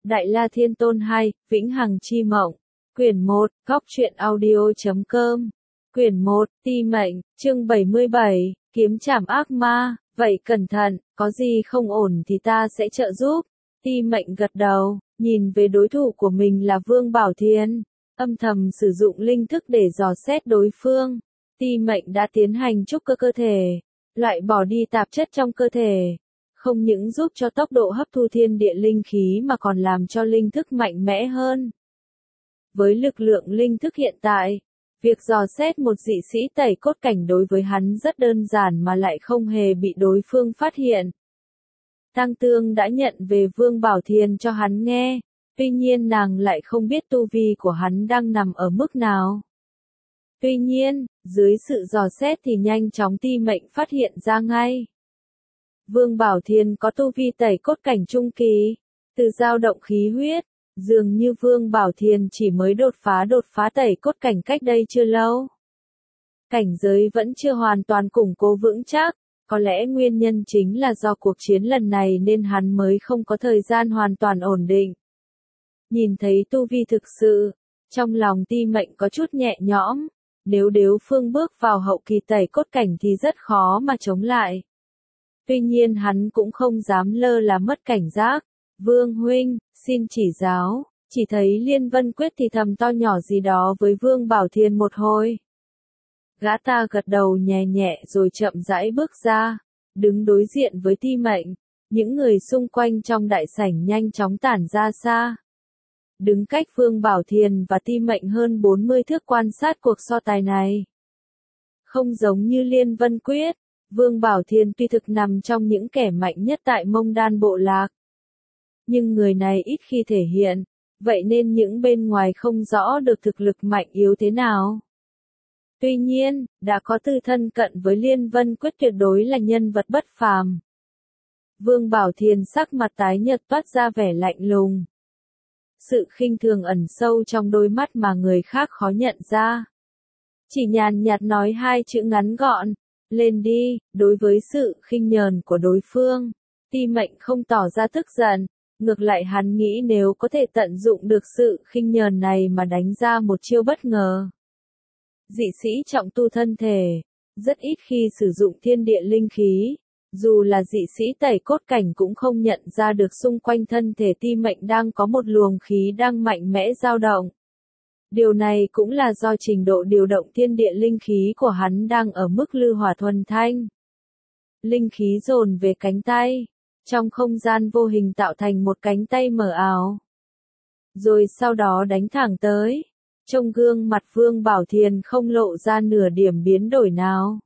Đại La Thiên Tôn 2, Vĩnh Hằng Chi Mộng. Quyển 1, Góc Truyện Audio.com. Quyển 1, Ti Mệnh, chương 77, Kiếm Trảm Ác Ma. Vậy cẩn thận, có gì không ổn thì ta sẽ trợ giúp. Ti Mệnh gật đầu, nhìn về đối thủ của mình là Vương Bảo Thiên, âm thầm sử dụng linh thức để dò xét đối phương. Ti Mệnh đã tiến hành trúc cơ cơ thể, loại bỏ đi tạp chất trong cơ thể. Không những giúp cho tốc độ hấp thu thiên địa linh khí mà còn làm cho linh thức mạnh mẽ hơn. Với lực lượng linh thức hiện tại, việc dò xét một dị sĩ tẩy cốt cảnh đối với hắn rất đơn giản mà lại không hề bị đối phương phát hiện. Tăng Tương đã nhận về Vương Bảo Thiên cho hắn nghe, tuy nhiên nàng lại không biết tu vi của hắn đang nằm ở mức nào. Tuy nhiên, dưới sự dò xét thì nhanh chóng Ti Mệnh phát hiện ra ngay. Vương Bảo Thiên có tu vi tẩy cốt cảnh trung kỳ, từ dao động khí huyết, dường như Vương Bảo Thiên chỉ mới đột phá tẩy cốt cảnh cách đây chưa lâu. Cảnh giới vẫn chưa hoàn toàn củng cố vững chắc, có lẽ nguyên nhân chính là do cuộc chiến lần này nên hắn mới không có thời gian hoàn toàn ổn định. Nhìn thấy tu vi thực sự, trong lòng Ti Mệnh có chút nhẹ nhõm, nếu đối phương bước vào hậu kỳ tẩy cốt cảnh thì rất khó mà chống lại. Tuy nhiên hắn cũng không dám lơ là mất cảnh giác. Vương huynh, xin chỉ giáo. Chỉ thấy Liên Vân Quyết thì thầm to nhỏ gì đó với Vương Bảo Thiên một hồi. Gã ta gật đầu nhẹ nhẹ rồi chậm rãi bước ra, đứng đối diện với Ti Mệnh. Những người xung quanh trong đại sảnh nhanh chóng tản ra xa. Đứng cách Vương Bảo Thiên và Ti Mệnh hơn 40 thước quan sát cuộc so tài này. Không giống như Liên Vân Quyết, Vương Bảo Thiên tuy thực nằm trong những kẻ mạnh nhất tại Mông Đan bộ lạc. Nhưng người này ít khi thể hiện, vậy nên những bên ngoài không rõ được thực lực mạnh yếu thế nào. Tuy nhiên, đã có tư thân cận với Liên Vân Quyết tuyệt đối là nhân vật bất phàm. Vương Bảo Thiên sắc mặt tái nhợt toát ra vẻ lạnh lùng. Sự khinh thường ẩn sâu trong đôi mắt mà người khác khó nhận ra. Chỉ nhàn nhạt nói hai chữ ngắn gọn, lên đi. Đối với sự khinh nhờn của đối phương, Ti Mệnh không tỏ ra tức giận, ngược lại hắn nghĩ nếu có thể tận dụng được sự khinh nhờn này mà đánh ra một chiêu bất ngờ. Dị sĩ trọng tu thân thể, rất ít khi sử dụng thiên địa linh khí, dù là dị sĩ tẩy cốt cảnh cũng không nhận ra được xung quanh thân thể Ti Mệnh đang có một luồng khí đang mạnh mẽ dao động. Điều này cũng là do trình độ điều động thiên địa linh khí của hắn đang ở mức lư hỏa thuần thanh. Linh khí dồn về cánh tay, trong không gian vô hình tạo thành một cánh tay mờ ảo. Rồi sau đó đánh thẳng tới. Trong gương mặt Vương Bảo Thiên không lộ ra nửa điểm biến đổi nào.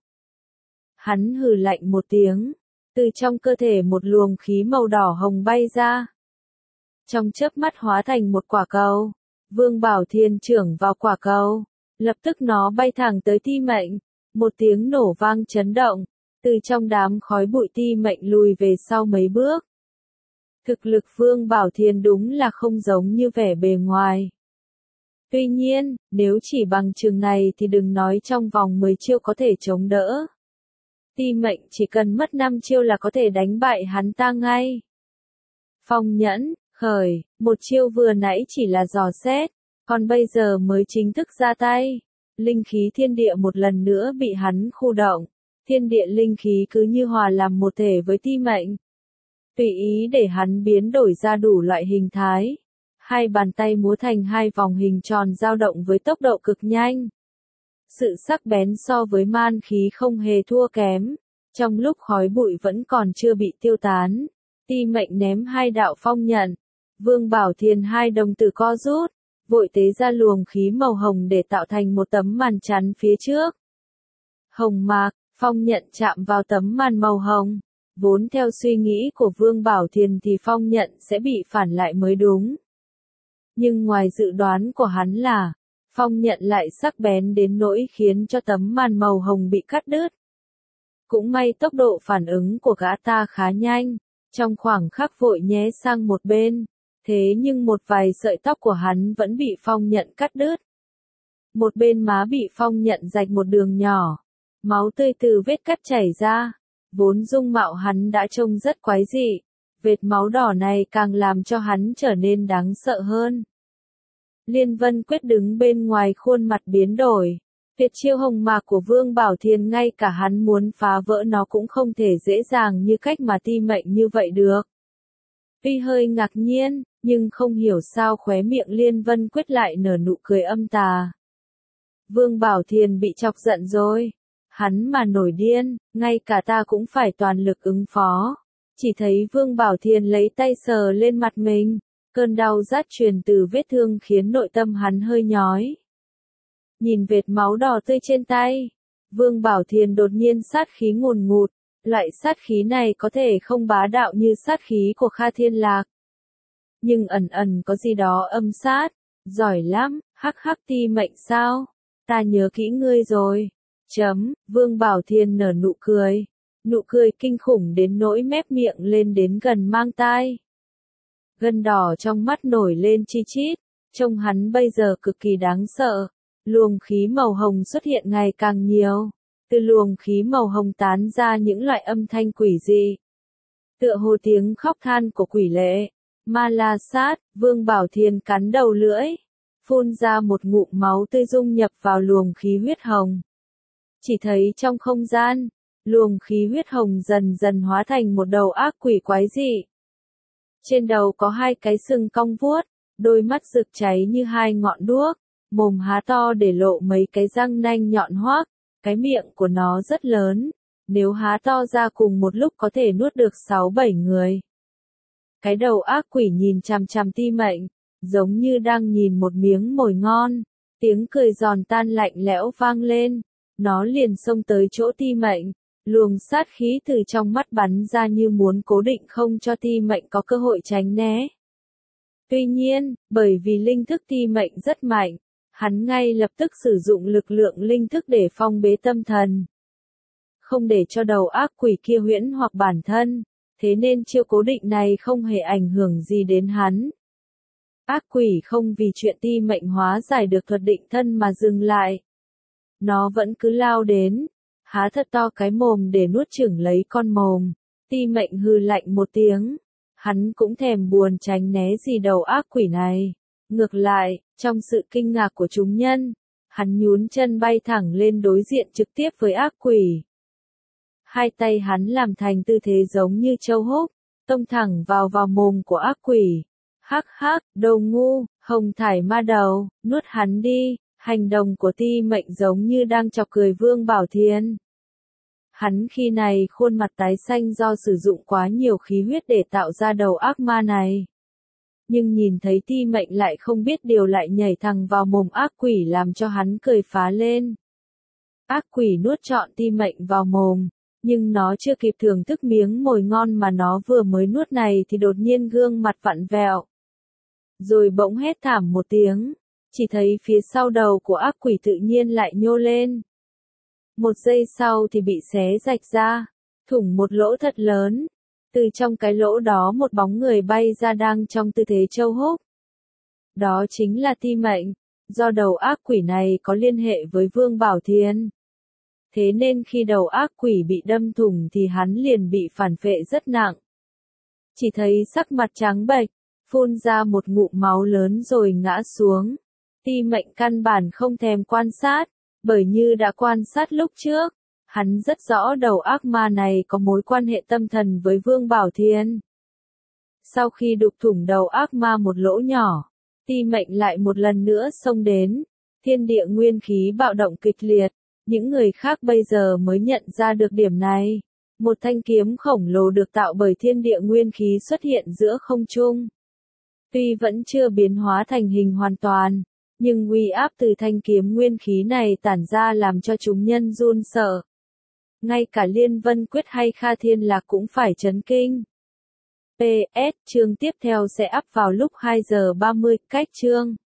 Hắn hừ lạnh một tiếng, từ trong cơ thể một luồng khí màu đỏ hồng bay ra. Trong chớp mắt hóa thành một quả cầu. Vương Bảo Thiên chưởng vào quả cầu, lập tức nó bay thẳng tới Ti Mệnh, một tiếng nổ vang chấn động, từ trong đám khói bụi Ti Mệnh lùi về sau mấy bước. Thực lực Vương Bảo Thiên đúng là không giống như vẻ bề ngoài. Tuy nhiên, nếu chỉ bằng chừng này thì đừng nói trong vòng 10 chiêu có thể chống đỡ. Ti Mệnh chỉ cần mất 5 chiêu là có thể đánh bại hắn ta ngay. Phong nhẫn, khởi, một chiêu vừa nãy chỉ là dò xét, còn bây giờ mới chính thức ra tay. Linh khí thiên địa một lần nữa bị hắn khu động, thiên địa linh khí cứ như hòa làm một thể với Ti Mệnh. Tùy ý để hắn biến đổi ra đủ loại hình thái. Hai bàn tay múa thành hai vòng hình tròn dao động với tốc độ cực nhanh. Sự sắc bén so với man khí không hề thua kém. Trong lúc khói bụi vẫn còn chưa bị tiêu tán, Ti Mệnh ném hai đạo phong nhận. Vương Bảo Thiên hai đồng tử co rút, vội tế ra luồng khí màu hồng để tạo thành một tấm màn chắn phía trước. Hồng mạc, phong nhận chạm vào tấm màn màu hồng. Vốn theo suy nghĩ của Vương Bảo Thiên thì phong nhận sẽ bị phản lại mới đúng. Nhưng ngoài dự đoán của hắn là, phong nhận lại sắc bén đến nỗi khiến cho tấm màn màu hồng bị cắt đứt. Cũng may tốc độ phản ứng của gã ta khá nhanh, trong khoảng khắc vội nhé sang một bên, thế nhưng một vài sợi tóc của hắn vẫn bị phong nhận cắt đứt. Một bên má bị phong nhận rạch một đường nhỏ, máu tươi từ vết cắt chảy ra, vốn dung mạo hắn đã trông rất quái dị, vệt máu đỏ này càng làm cho hắn trở nên đáng sợ hơn. Liên Vân Quyết đứng bên ngoài khuôn mặt biến đổi. Tuyệt chiêu hồng mạc của Vương Bảo Thiên ngay cả hắn muốn phá vỡ nó cũng không thể dễ dàng như cách mà Ti Mệnh như vậy được. Tuy hơi ngạc nhiên, nhưng không hiểu sao khóe miệng Liên Vân Quyết lại nở nụ cười âm tà. Vương Bảo Thiên bị chọc giận rồi. Hắn mà nổi điên, ngay cả ta cũng phải toàn lực ứng phó. Chỉ thấy Vương Bảo Thiên lấy tay sờ lên mặt mình. Cơn đau rát truyền từ vết thương khiến nội tâm hắn hơi nhói. Nhìn vệt máu đỏ tươi trên tay, Vương Bảo Thiên đột nhiên sát khí ngùn ngụt, loại sát khí này có thể không bá đạo như sát khí của Kha Thiên Lạc. Nhưng ẩn ẩn có gì đó âm sát, giỏi lắm, hắc hắc Ti Mệnh sao, ta nhớ kỹ ngươi rồi. Vương Bảo Thiên nở nụ cười kinh khủng đến nỗi mép miệng lên đến gần mang tai. Gân đỏ trong mắt nổi lên chi chít, trông hắn bây giờ cực kỳ đáng sợ. Luồng khí màu hồng xuất hiện ngày càng nhiều, từ luồng khí màu hồng tán ra những loại âm thanh quỷ dị. Tựa hồ tiếng khóc than của quỷ lệ, ma la sát, Vương Bảo Thiên cắn đầu lưỡi, phun ra một ngụm máu tươi dung nhập vào luồng khí huyết hồng. Chỉ thấy trong không gian, luồng khí huyết hồng dần dần hóa thành một đầu ác quỷ quái dị. Trên đầu có hai cái sừng cong vuốt, đôi mắt rực cháy như hai ngọn đuốc, mồm há to để lộ mấy cái răng nanh nhọn hoác, cái miệng của nó rất lớn, nếu há to ra cùng một lúc có thể nuốt được 6-7 người. Cái đầu ác quỷ nhìn chằm chằm Ti Mệnh, giống như đang nhìn một miếng mồi ngon, tiếng cười giòn tan lạnh lẽo vang lên, nó liền xông tới chỗ Ti Mệnh, luồng sát khí từ trong mắt bắn ra như muốn cố định không cho Ti Mệnh có cơ hội tránh né. Tuy nhiên, bởi vì linh thức Ti Mệnh rất mạnh, hắn ngay lập tức sử dụng lực lượng linh thức để phong bế tâm thần. Không để cho đầu ác quỷ kia huyễn hoặc bản thân, thế nên chiêu cố định này không hề ảnh hưởng gì đến hắn. Ác quỷ không vì chuyện Ti Mệnh hóa giải được thuật định thân mà dừng lại. Nó vẫn cứ lao đến, há thật to cái mồm để nuốt chửng lấy con mồm. Ti Mệnh hừ lạnh một tiếng, hắn cũng thèm buồn tránh né gì đầu ác quỷ này. Ngược lại, trong sự kinh ngạc của chúng nhân, hắn nhún chân bay thẳng lên đối diện trực tiếp với ác quỷ. Hai tay hắn làm thành tư thế giống như châu húc, tông thẳng vào mồm của ác quỷ. Hắc hắc, đồ ngu, hồng thải ma đầu, nuốt hắn đi. Hành động của Ti Mệnh giống như đang chọc cười Vương Bảo Thiên. Hắn khi này khuôn mặt tái xanh do sử dụng quá nhiều khí huyết để tạo ra đầu ác ma này. Nhưng nhìn thấy Ti Mệnh lại không biết điều lại nhảy thẳng vào mồm ác quỷ làm cho hắn cười phá lên. Ác quỷ nuốt trọn Ti Mệnh vào mồm, nhưng nó chưa kịp thưởng thức miếng mồi ngon mà nó vừa mới nuốt này thì đột nhiên gương mặt vặn vẹo. Rồi bỗng hét thảm một tiếng, chỉ thấy phía sau đầu của ác quỷ tự nhiên lại nhô lên. Một giây sau thì bị xé rạch ra, thủng một lỗ thật lớn. Từ trong cái lỗ đó một bóng người bay ra đang trong tư thế châu húc. Đó chính là Ti Mệnh, do đầu ác quỷ này có liên hệ với Vương Bảo Thiên. Thế nên khi đầu ác quỷ bị đâm thủng thì hắn liền bị phản phệ rất nặng. Chỉ thấy sắc mặt trắng bệch, phun ra một ngụm máu lớn rồi ngã xuống. Ti Mệnh căn bản không thèm quan sát, bởi như đã quan sát lúc trước. Hắn rất rõ đầu ác ma này có mối quan hệ tâm thần với Vương Bảo Thiên. Sau khi đục thủng đầu ác ma một lỗ nhỏ, Ti Mệnh lại một lần nữa xông đến. Thiên địa nguyên khí bạo động kịch liệt, những người khác bây giờ mới nhận ra được điểm này. Một thanh kiếm khổng lồ được tạo bởi thiên địa nguyên khí xuất hiện giữa không trung. Tuy vẫn chưa biến hóa thành hình hoàn toàn, nhưng uy áp từ thanh kiếm nguyên khí này tản ra làm cho chúng nhân run sợ. Ngay cả Liên Vân Quyết hay Kha Thiên Lạc cũng phải chấn kinh. PS, chương tiếp theo sẽ up vào lúc 2 giờ 30, cách chương.